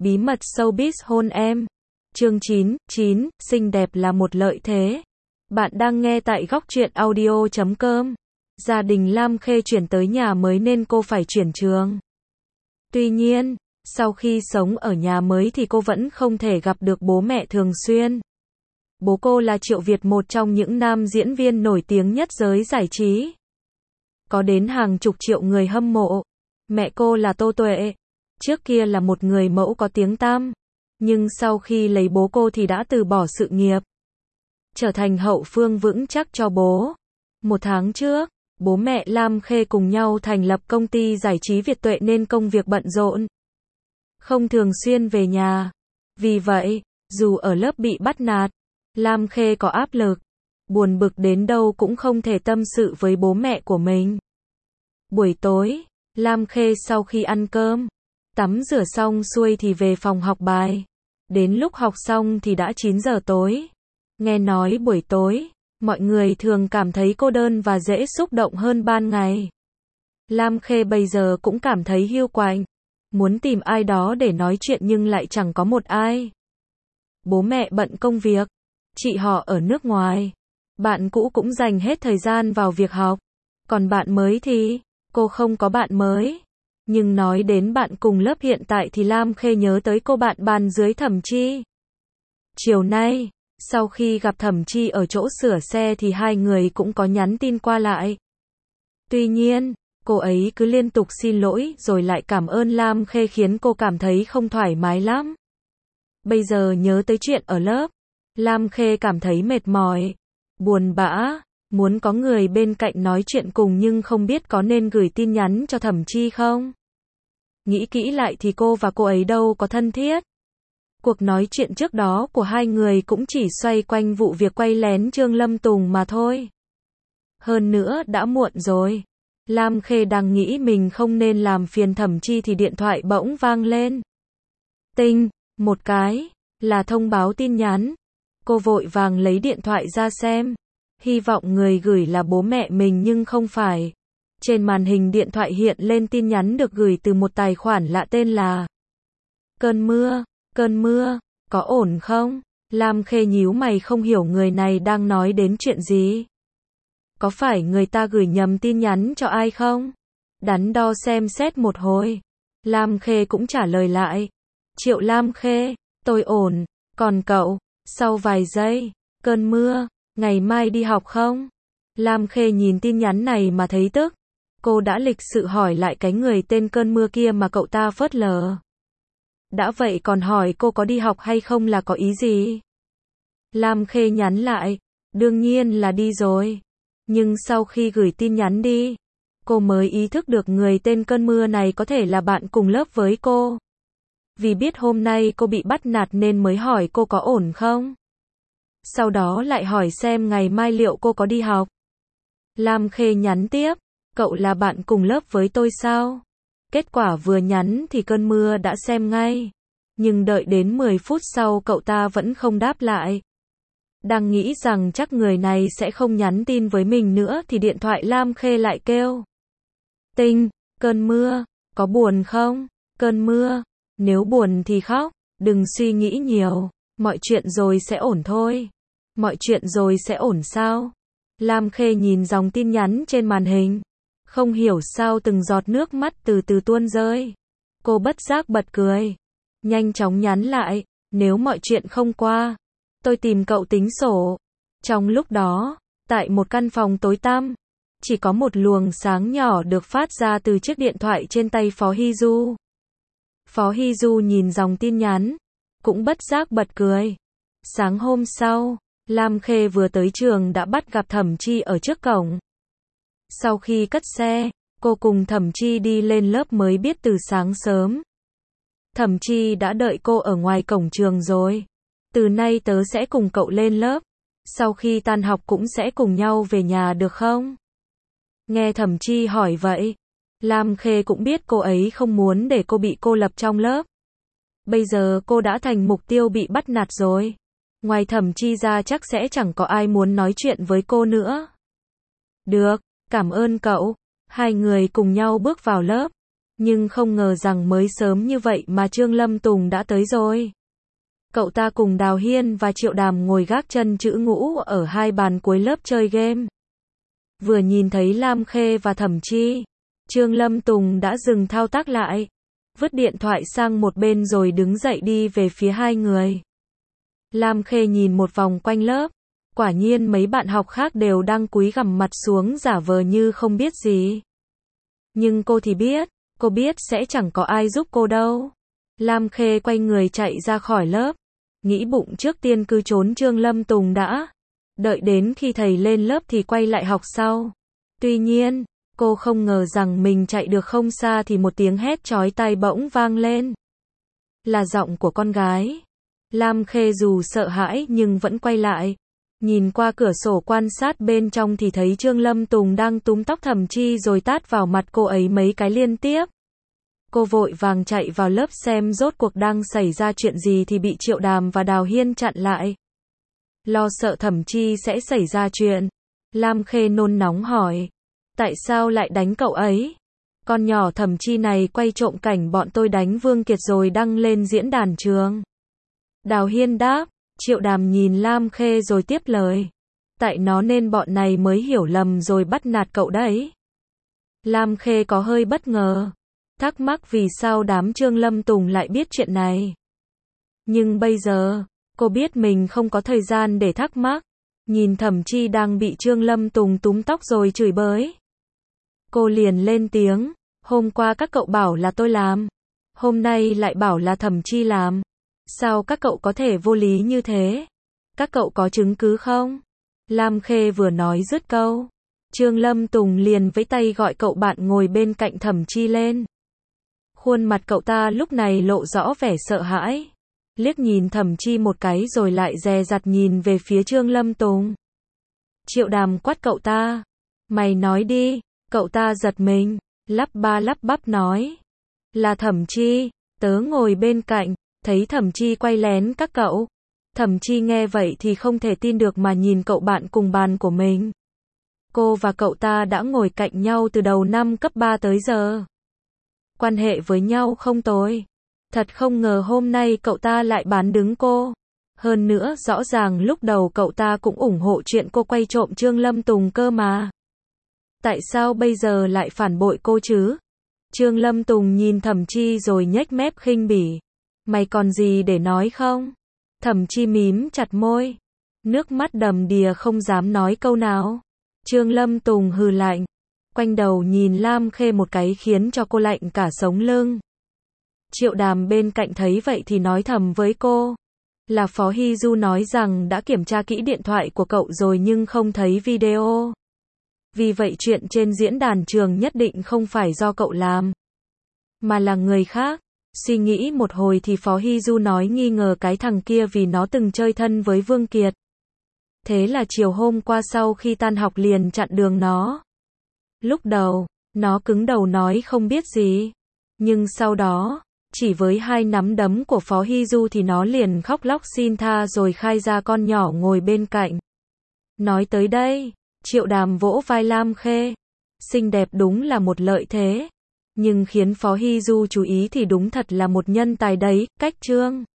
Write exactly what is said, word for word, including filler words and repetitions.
Bí mật showbiz hôn em. Chương chín, chín, xinh đẹp là một lợi thế. Bạn đang nghe tại góc truyện audio chấm com. Gia đình Lam Khê chuyển tới nhà mới nên cô phải chuyển trường. Tuy nhiên, sau khi sống ở nhà mới thì cô vẫn không thể gặp được bố mẹ thường xuyên. Bố cô là Triệu Việt, một trong những nam diễn viên nổi tiếng nhất giới giải trí. Có đến hàng chục triệu người hâm mộ. Mẹ cô là Tô Tuệ. Trước kia là một người mẫu có tiếng tăm. Nhưng sau khi lấy bố cô thì đã từ bỏ sự nghiệp. Trở thành hậu phương vững chắc cho bố. Một tháng trước, bố mẹ Lam Khê cùng nhau thành lập công ty giải trí Việt Tuệ nên công việc bận rộn. Không thường xuyên về nhà. Vì vậy, dù ở lớp bị bắt nạt, Lam Khê có áp lực. Buồn bực đến đâu cũng không thể tâm sự với bố mẹ của mình. Buổi tối, Lam Khê sau khi ăn cơm, tắm rửa xong xuôi thì về phòng học bài. Đến lúc học xong thì đã chín giờ tối. Nghe nói buổi tối, mọi người thường cảm thấy cô đơn và dễ xúc động hơn ban ngày. Lam Khê bây giờ cũng cảm thấy hiu quạnh. Muốn tìm ai đó để nói chuyện nhưng lại chẳng có một ai. Bố mẹ bận công việc. Chị họ ở nước ngoài. Bạn cũ cũng dành hết thời gian vào việc học. Còn bạn mới thì, cô không có bạn mới. Nhưng nói đến bạn cùng lớp hiện tại thì Lam Khê nhớ tới cô bạn bàn dưới Thẩm Chi. Chiều nay, sau khi gặp Thẩm Chi ở chỗ sửa xe thì hai người cũng có nhắn tin qua lại. Tuy nhiên, cô ấy cứ liên tục xin lỗi rồi lại cảm ơn Lam Khê khiến cô cảm thấy không thoải mái lắm. Bây giờ nhớ tới chuyện ở lớp, Lam Khê cảm thấy mệt mỏi, buồn bã, muốn có người bên cạnh nói chuyện cùng nhưng không biết có nên gửi tin nhắn cho Thẩm Chi không. Nghĩ kỹ lại thì cô và cô ấy đâu có thân thiết. Cuộc nói chuyện trước đó của hai người cũng chỉ xoay quanh vụ việc quay lén Trương Lâm Tùng mà thôi. Hơn nữa đã muộn rồi. Lam Khê đang nghĩ mình không nên làm phiền Thẩm Chi thì điện thoại bỗng vang lên. Tinh, một cái, là thông báo tin nhắn. Cô vội vàng lấy điện thoại ra xem. Hy vọng người gửi là bố mẹ mình nhưng không phải. Trên màn hình điện thoại hiện lên tin nhắn được gửi từ một tài khoản lạ tên là Cơn mưa, cơn mưa, có ổn không? Lam Khê nhíu mày không hiểu người này đang nói đến chuyện gì. Có phải người ta gửi nhầm tin nhắn cho ai không? Đắn đo xem xét một hồi. Lam Khê cũng trả lời lại. Triệu Lam Khê, tôi ổn, còn cậu? Sau vài giây, cơn mưa, ngày mai đi học không? Lam Khê nhìn tin nhắn này mà thấy tức. Cô đã lịch sự hỏi lại cái người tên cơn mưa kia mà cậu ta phớt lờ. Đã vậy còn hỏi cô có đi học hay không là có ý gì? Lam Khê nhắn lại, đương nhiên là đi rồi. Nhưng sau khi gửi tin nhắn đi, cô mới ý thức được người tên cơn mưa này có thể là bạn cùng lớp với cô. Vì biết hôm nay cô bị bắt nạt nên mới hỏi cô có ổn không. Sau đó lại hỏi xem ngày mai liệu cô có đi học. Lam Khê nhắn tiếp, cậu là bạn cùng lớp với tôi sao? Kết quả vừa nhắn thì cơn mưa đã xem ngay. Nhưng đợi đến mười phút sau cậu ta vẫn không đáp lại. Đang nghĩ rằng chắc người này sẽ không nhắn tin với mình nữa thì điện thoại Lam Khê lại kêu. Tinh, cơn mưa, có buồn không? Cơn mưa, nếu buồn thì khóc, đừng suy nghĩ nhiều, mọi chuyện rồi sẽ ổn thôi. Mọi chuyện rồi sẽ ổn sao? Lam Khê nhìn dòng tin nhắn trên màn hình. Không hiểu sao từng giọt nước mắt từ từ tuôn rơi. Cô bất giác bật cười. Nhanh chóng nhắn lại, nếu mọi chuyện không qua, tôi tìm cậu tính sổ. Trong lúc đó, tại một căn phòng tối tăm, chỉ có một luồng sáng nhỏ được phát ra từ chiếc điện thoại trên tay Phó Hy Du. Phó Hy Du nhìn dòng tin nhắn, cũng bất giác bật cười. Sáng hôm sau, Lam Khê vừa tới trường đã bắt gặp Thẩm Chi ở trước cổng. Sau khi cất xe, cô cùng Thẩm Chi đi lên lớp mới biết từ sáng sớm. Thẩm Chi đã đợi cô ở ngoài cổng trường rồi. Từ nay tớ sẽ cùng cậu lên lớp. Sau khi tan học cũng sẽ cùng nhau về nhà được không? Nghe Thẩm Chi hỏi vậy, Lam Khê cũng biết cô ấy không muốn để cô bị cô lập trong lớp. Bây giờ cô đã thành mục tiêu bị bắt nạt rồi. Ngoài Thẩm Chi ra chắc sẽ chẳng có ai muốn nói chuyện với cô nữa. Được, cảm ơn cậu. Hai người cùng nhau bước vào lớp. Nhưng không ngờ rằng mới sớm như vậy mà Trương Lâm Tùng đã tới rồi. Cậu ta cùng Đào Hiên và Triệu Đàm ngồi gác chân chữ ngũ ở hai bàn cuối lớp chơi game. Vừa nhìn thấy Lam Khê và Thẩm Chi, Trương Lâm Tùng đã dừng thao tác lại, vứt điện thoại sang một bên rồi đứng dậy đi về phía hai người. Lam Khê nhìn một vòng quanh lớp, quả nhiên mấy bạn học khác đều đang cúi gằm mặt xuống giả vờ như không biết gì. Nhưng cô thì biết, cô biết sẽ chẳng có ai giúp cô đâu. Lam Khê quay người chạy ra khỏi lớp, nghĩ bụng trước tiên cứ trốn Trương Lâm Tùng đã, đợi đến khi thầy lên lớp thì quay lại học sau. Tuy nhiên, cô không ngờ rằng mình chạy được không xa thì một tiếng hét chói tai bỗng vang lên. Là giọng của con gái. Lam Khê dù sợ hãi nhưng vẫn quay lại, nhìn qua cửa sổ quan sát bên trong thì thấy Trương Lâm Tùng đang túm tóc Thẩm Chi rồi tát vào mặt cô ấy mấy cái liên tiếp. Cô vội vàng chạy vào lớp xem rốt cuộc đang xảy ra chuyện gì thì bị Triệu Đàm và Đào Hiên chặn lại. Lo sợ Thẩm Chi sẽ xảy ra chuyện, Lam Khê nôn nóng hỏi, tại sao lại đánh cậu ấy? Con nhỏ Thẩm Chi này quay trộm cảnh bọn tôi đánh Vương Kiệt rồi đăng lên diễn đàn trường. Đào Hiên đáp, Triệu Đàm nhìn Lam Khê rồi tiếp lời, tại nó nên bọn này mới hiểu lầm rồi bắt nạt cậu đấy. Lam Khê có hơi bất ngờ, thắc mắc vì sao đám Trương Lâm Tùng lại biết chuyện này. Nhưng bây giờ, cô biết mình không có thời gian để thắc mắc, nhìn Thẩm Chi đang bị Trương Lâm Tùng túm tóc rồi chửi bới. Cô liền lên tiếng, hôm qua các cậu bảo là tôi làm, hôm nay lại bảo là Thẩm Chi làm. Sao các cậu có thể vô lý như thế? Các cậu có chứng cứ không? Lam Khê vừa nói dứt câu, Trương Lâm Tùng liền vẫy tay gọi cậu bạn ngồi bên cạnh Thẩm Chi lên. Khuôn mặt cậu ta lúc này lộ rõ vẻ sợ hãi, liếc nhìn Thẩm Chi một cái rồi lại dè dặt nhìn về phía Trương Lâm Tùng. Triệu Đàm quát cậu ta, mày nói đi. Cậu ta giật mình, lắp ba lắp bắp nói, là Thẩm Chi. Tớ ngồi bên cạnh, thấy Thẩm Chi quay lén các cậu. Thẩm Chi nghe vậy thì không thể tin được mà nhìn cậu bạn cùng bàn của mình. Cô và cậu ta đã ngồi cạnh nhau từ đầu năm cấp ba tới giờ. Quan hệ với nhau không tồi. Thật không ngờ hôm nay cậu ta lại bán đứng cô. Hơn nữa rõ ràng lúc đầu cậu ta cũng ủng hộ chuyện cô quay trộm Trương Lâm Tùng cơ mà. Tại sao bây giờ lại phản bội cô chứ? Trương Lâm Tùng nhìn Thẩm Chi rồi nhếch mép khinh bỉ. Mày còn gì để nói không? Thẩm Chi mím chặt môi, nước mắt đầm đìa không dám nói câu nào. Trương Lâm Tùng hừ lạnh, quanh đầu nhìn Lam Khê một cái khiến cho cô lạnh cả sống lưng. Triệu Đàm bên cạnh thấy vậy thì nói thầm với cô, là Phó Hy Du nói rằng đã kiểm tra kỹ điện thoại của cậu rồi nhưng không thấy video. Vì vậy chuyện trên diễn đàn trường nhất định không phải do cậu làm, mà là người khác. Suy nghĩ một hồi thì Phó Hy Du nói nghi ngờ cái thằng kia vì nó từng chơi thân với Vương Kiệt. Thế là chiều hôm qua sau khi tan học liền chặn đường nó. Lúc đầu, nó cứng đầu nói không biết gì. Nhưng sau đó, chỉ với hai nắm đấm của Phó Hy Du thì nó liền khóc lóc xin tha rồi khai ra con nhỏ ngồi bên cạnh. Nói tới đây, Triệu Đàm vỗ vai Lam Khê. Xinh đẹp đúng là một lợi thế. Nhưng khiến Phó Hy Du chú ý thì đúng thật là một nhân tài đấy, cách Trương